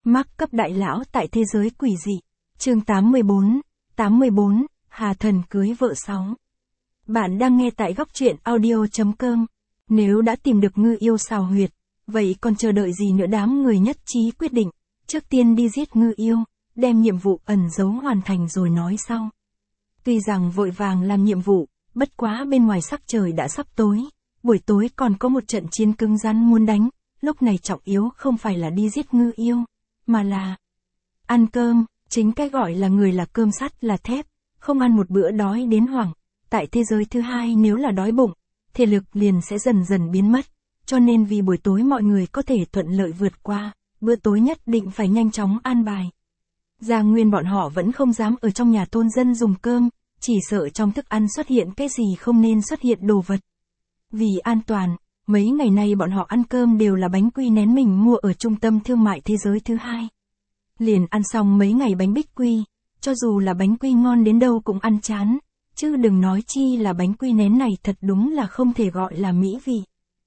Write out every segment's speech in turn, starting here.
Mác cấp đại lão tại thế giới quỷ dị. Chương 84, Hà Thần cưới vợ 6. Bạn đang nghe tại góc truyện audio.com. Nếu đã tìm được ngư yêu xào huyệt, vậy còn chờ đợi gì nữa? Đám người nhất trí quyết định, trước tiên đi giết ngư yêu, đem nhiệm vụ ẩn giấu hoàn thành rồi nói sau. Tuy rằng vội vàng làm nhiệm vụ, bất quá bên ngoài sắc trời đã sắp tối, buổi tối còn có một trận chiến cứng rắn muốn đánh, lúc này trọng yếu không phải là đi giết ngư yêu, mà là ăn cơm. Chính cái gọi là người là cơm sắt là thép, không ăn một bữa đói đến hoảng. Tại thế giới thứ hai nếu là đói bụng, thể lực liền sẽ dần dần biến mất, cho nên vì buổi tối mọi người có thể thuận lợi vượt qua, bữa tối nhất định phải nhanh chóng an bài. Gia Nguyên bọn họ vẫn không dám ở trong nhà thôn dân dùng cơm, chỉ sợ trong thức ăn xuất hiện cái gì không nên xuất hiện đồ vật. Vì an toàn, mấy ngày nay bọn họ ăn cơm đều là bánh quy nén mình mua ở trung tâm thương mại thế giới thứ hai. Liền ăn xong mấy ngày bánh bích quy, cho dù là bánh quy ngon đến đâu cũng ăn chán, chứ đừng nói chi là bánh quy nén này thật đúng là không thể gọi là mỹ vị.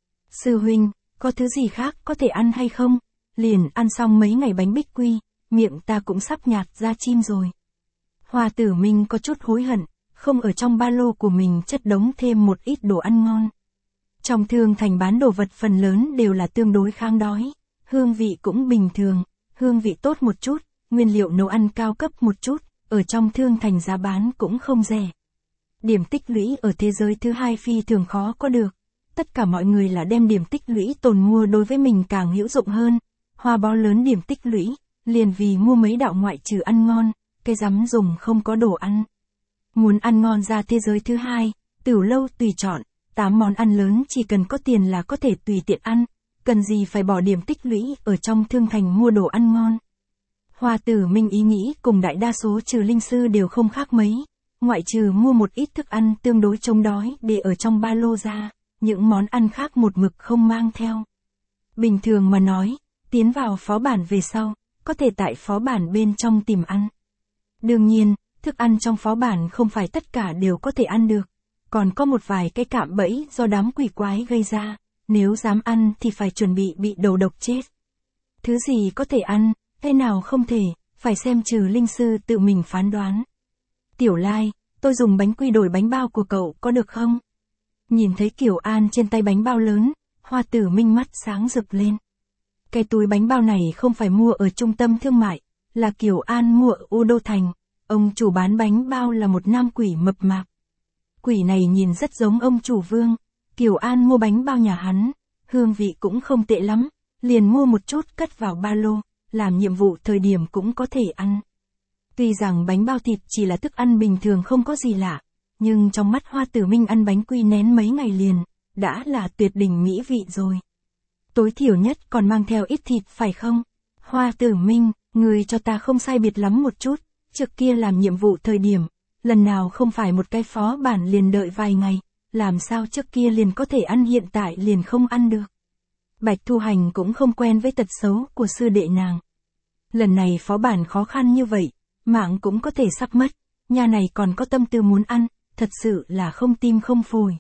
Sư huynh, có thứ gì khác có thể ăn hay không? Liền ăn xong mấy ngày bánh bích quy, miệng ta cũng sắp nhạt ra chim rồi. Hoa Tử Minh có chút hối hận, không ở trong ba lô của mình chất đống thêm một ít đồ ăn ngon. Trong thương thành bán đồ vật phần lớn đều là tương đối kháng đói, hương vị cũng bình thường, hương vị tốt một chút, nguyên liệu nấu ăn cao cấp một chút, ở trong thương thành giá bán cũng không rẻ. Điểm tích lũy ở thế giới thứ hai phi thường khó có được, tất cả mọi người là đem điểm tích lũy tồn mua đối với mình càng hữu dụng hơn. Hoa bó lớn điểm tích lũy, liền vì mua mấy đạo ngoại trừ ăn ngon, cái dám dùng không có đồ ăn. Muốn ăn ngon ra thế giới thứ hai, Tửu Lâu tùy chọn, 8 món ăn lớn chỉ cần có tiền là có thể tùy tiện ăn, cần gì phải bỏ điểm tích lũy ở trong thương thành mua đồ ăn ngon. Hoa Tử Minh ý nghĩ cùng đại đa số trừ linh sư đều không khác mấy, ngoại trừ mua một ít thức ăn tương đối chống đói để ở trong ba lô ra, những món ăn khác một mực không mang theo. Bình thường mà nói, tiến vào phó bản về sau, có thể tại phó bản bên trong tìm ăn. Đương nhiên, thức ăn trong phó bản không phải tất cả đều có thể ăn được, còn có một vài cái cạm bẫy do đám quỷ quái gây ra, nếu dám ăn thì phải chuẩn bị đầu độc chết. Thứ gì có thể ăn, thế nào không thể, phải xem trừ linh sư tự mình phán đoán. Tiểu Lai, tôi dùng bánh quy đổi bánh bao của cậu có được không? Nhìn thấy Kiều An trên tay bánh bao lớn, Hoa Tử Minh mắt sáng rực lên. Cái túi bánh bao này không phải mua ở trung tâm thương mại, là Kiều An mua ở U Đô Thành, ông chủ bán bánh bao là một nam quỷ mập mạp. Quỷ này nhìn rất giống ông chủ Vương, Kiều An mua bánh bao nhà hắn, hương vị cũng không tệ lắm, liền mua một chút cất vào ba lô, làm nhiệm vụ thời điểm cũng có thể ăn. Tuy rằng bánh bao thịt chỉ là thức ăn bình thường không có gì lạ, nhưng trong mắt Hoa Tử Minh ăn bánh quy nén mấy ngày liền, đã là tuyệt đỉnh mỹ vị rồi. Tối thiểu nhất còn mang theo ít thịt phải không? Hoa Tử Minh, người cho ta không sai biệt lắm một chút, trước kia làm nhiệm vụ thời điểm, lần nào không phải một cái phó bản liền đợi vài ngày, làm sao trước kia liền có thể ăn hiện tại liền không ăn được. Bạch Thu Hành cũng không quen với tật xấu của sư đệ nàng. Lần này phó bản khó khăn như vậy, mạng cũng có thể sắp mất, nhà này còn có tâm tư muốn ăn, thật sự là không tim không phổi.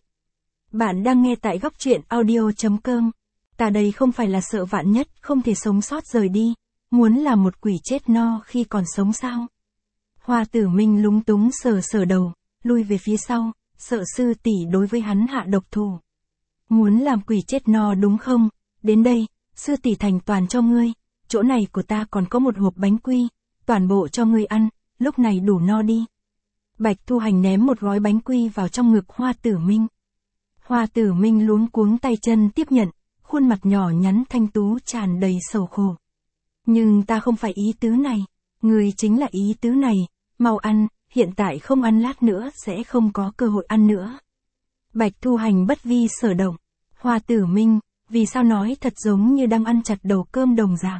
Bạn đang nghe tại góc truyện audio.com. Ta đây không phải là sợ vạn nhất không thể sống sót rời đi, muốn là một quỷ chết no khi còn sống sao? Hoa Tử Minh lúng túng sờ đầu, lui về phía sau, sợ sư tỷ đối với hắn hạ độc thủ. Muốn làm quỷ chết no đúng không? Đến đây, sư tỷ thành toàn cho ngươi, chỗ này của ta còn có một hộp bánh quy, toàn bộ cho ngươi ăn, lúc này đủ no đi. Bạch Thu Hành ném một gói bánh quy vào trong ngực Hoa Tử Minh. Hoa Tử Minh luống cuống tay chân tiếp nhận, khuôn mặt nhỏ nhắn thanh tú tràn đầy sầu khổ. Nhưng ta không phải ý tứ này, ngươi chính là ý tứ này, mau ăn, hiện tại không ăn lát nữa sẽ không có cơ hội ăn nữa. Bạch Thu Hành bất vi sở động. Hoa Tử Minh, vì sao nói thật giống như đang ăn chặt đầu cơm đồng dạng.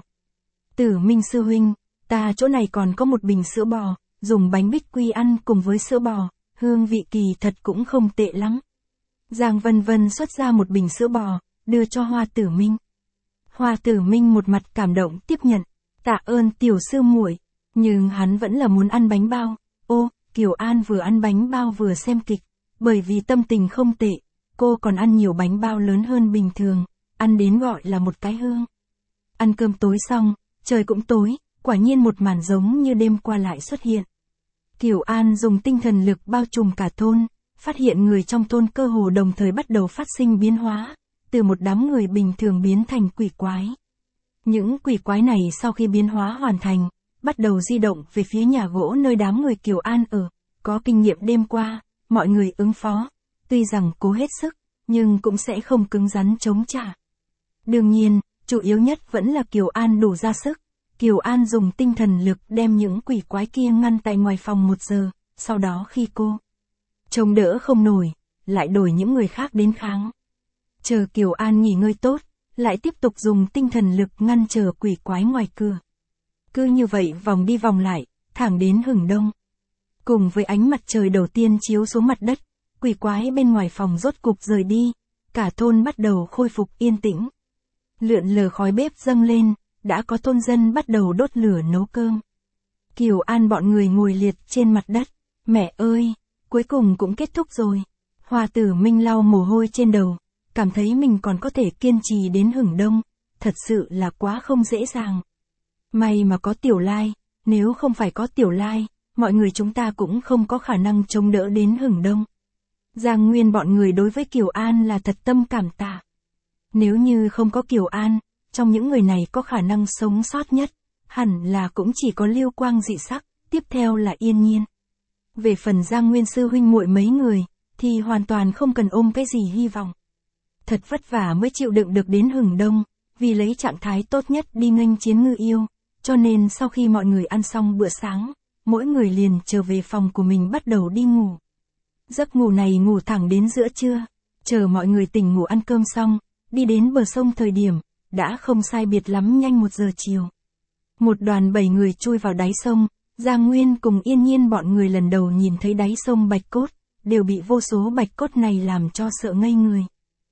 Tử Minh sư huynh, ta chỗ này còn có một bình sữa bò, dùng bánh bích quy ăn cùng với sữa bò, hương vị kỳ thật cũng không tệ lắm. Giang Vân Vân xuất ra một bình sữa bò, đưa cho Hoa Tử Minh. Hoa Tử Minh một mặt cảm động tiếp nhận, tạ ơn tiểu sư muội, nhưng hắn vẫn là muốn ăn bánh bao. Ô, Kiều An vừa ăn bánh bao vừa xem kịch, bởi vì tâm tình không tệ, cô còn ăn nhiều bánh bao lớn hơn bình thường, ăn đến gọi là một cái hương. Ăn cơm tối xong, trời cũng tối, quả nhiên một màn giống như đêm qua lại xuất hiện. Kiều An dùng tinh thần lực bao trùm cả thôn, phát hiện người trong thôn cơ hồ đồng thời bắt đầu phát sinh biến hóa, từ một đám người bình thường biến thành quỷ quái. Những quỷ quái này sau khi biến hóa hoàn thành, bắt đầu di động về phía nhà gỗ nơi đám người Kiều An ở, có kinh nghiệm đêm qua, mọi người ứng phó, tuy rằng cố hết sức, nhưng cũng sẽ không cứng rắn chống trả. Đương nhiên, chủ yếu nhất vẫn là Kiều An đủ ra sức. Kiều An dùng tinh thần lực đem những quỷ quái kia ngăn tại ngoài phòng 1 giờ, sau đó khi cô chống đỡ không nổi, lại đổi những người khác đến kháng. Chờ Kiều An nghỉ ngơi tốt, lại tiếp tục dùng tinh thần lực ngăn chờ quỷ quái ngoài cửa. Cứ như vậy vòng đi vòng lại, thẳng đến hửng đông. Cùng với ánh mặt trời đầu tiên chiếu xuống mặt đất, quỷ quái bên ngoài phòng rốt cục rời đi, cả thôn bắt đầu khôi phục yên tĩnh. Lượn lờ khói bếp dâng lên, đã có thôn dân bắt đầu đốt lửa nấu cơm. Kiều An bọn người ngồi liệt trên mặt đất, mẹ ơi, cuối cùng cũng kết thúc rồi. Hoa Tử Minh lau mồ hôi trên đầu, cảm thấy mình còn có thể kiên trì đến hửng đông, thật sự là quá không dễ dàng. May mà có Tiểu Lai, nếu không phải có Tiểu Lai, mọi người chúng ta cũng không có khả năng chống đỡ đến hửng đông. Giang Nguyên bọn người đối với Kiều An là thật tâm cảm tạ. Nếu như không có Kiều An, trong những người này có khả năng sống sót nhất, hẳn là cũng chỉ có Lưu Quang dị sắc, tiếp theo là Yên Nhiên. Về phần Giang Nguyên sư huynh muội mấy người, thì hoàn toàn không cần ôm cái gì hy vọng. Thật vất vả mới chịu đựng được đến hửng đông, vì lấy trạng thái tốt nhất đi nghênh chiến Ngư Yêu, cho nên sau khi mọi người ăn xong bữa sáng, mỗi người liền trở về phòng của mình bắt đầu đi ngủ. Giấc ngủ này ngủ thẳng đến giữa trưa, chờ mọi người tỉnh ngủ ăn cơm xong, đi đến bờ sông thời điểm, đã không sai biệt lắm nhanh 1 giờ chiều. Một đoàn 7 người chui vào đáy sông, Giang Nguyên cùng Yên Nhiên bọn người lần đầu nhìn thấy đáy sông bạch cốt, đều bị vô số bạch cốt này làm cho sợ ngây người.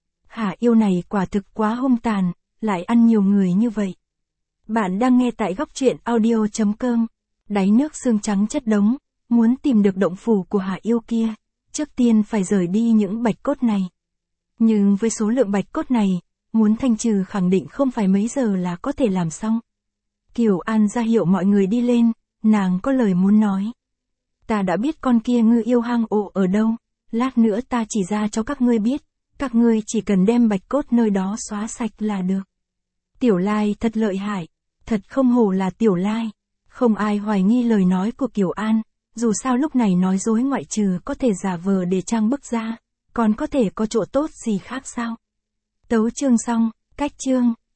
Hả yêu này quả thực quá hung tàn, lại ăn nhiều người như vậy. Bạn đang nghe tại góc truyện audio.com, đáy nước xương trắng chất đống, muốn tìm được động phủ của hả yêu kia, trước tiên phải rời đi những bạch cốt này. Nhưng với số lượng bạch cốt này, muốn thanh trừ khẳng định không phải mấy giờ là có thể làm xong. Kiều An ra hiệu mọi người đi lên, nàng có lời muốn nói. Ta đã biết con kia Ngư Yêu hang ổ ở đâu, lát nữa ta chỉ ra cho các ngươi biết, các ngươi chỉ cần đem bạch cốt nơi đó xóa sạch là được. Tiểu Lai thật lợi hại, thật không hổ là Tiểu Lai. Không ai hoài nghi lời nói của Kiều An, dù sao lúc này nói dối ngoại trừ có thể giả vờ để trang bức ra, còn có thể có chỗ tốt gì khác sao? Tấu chương xong, cách chương.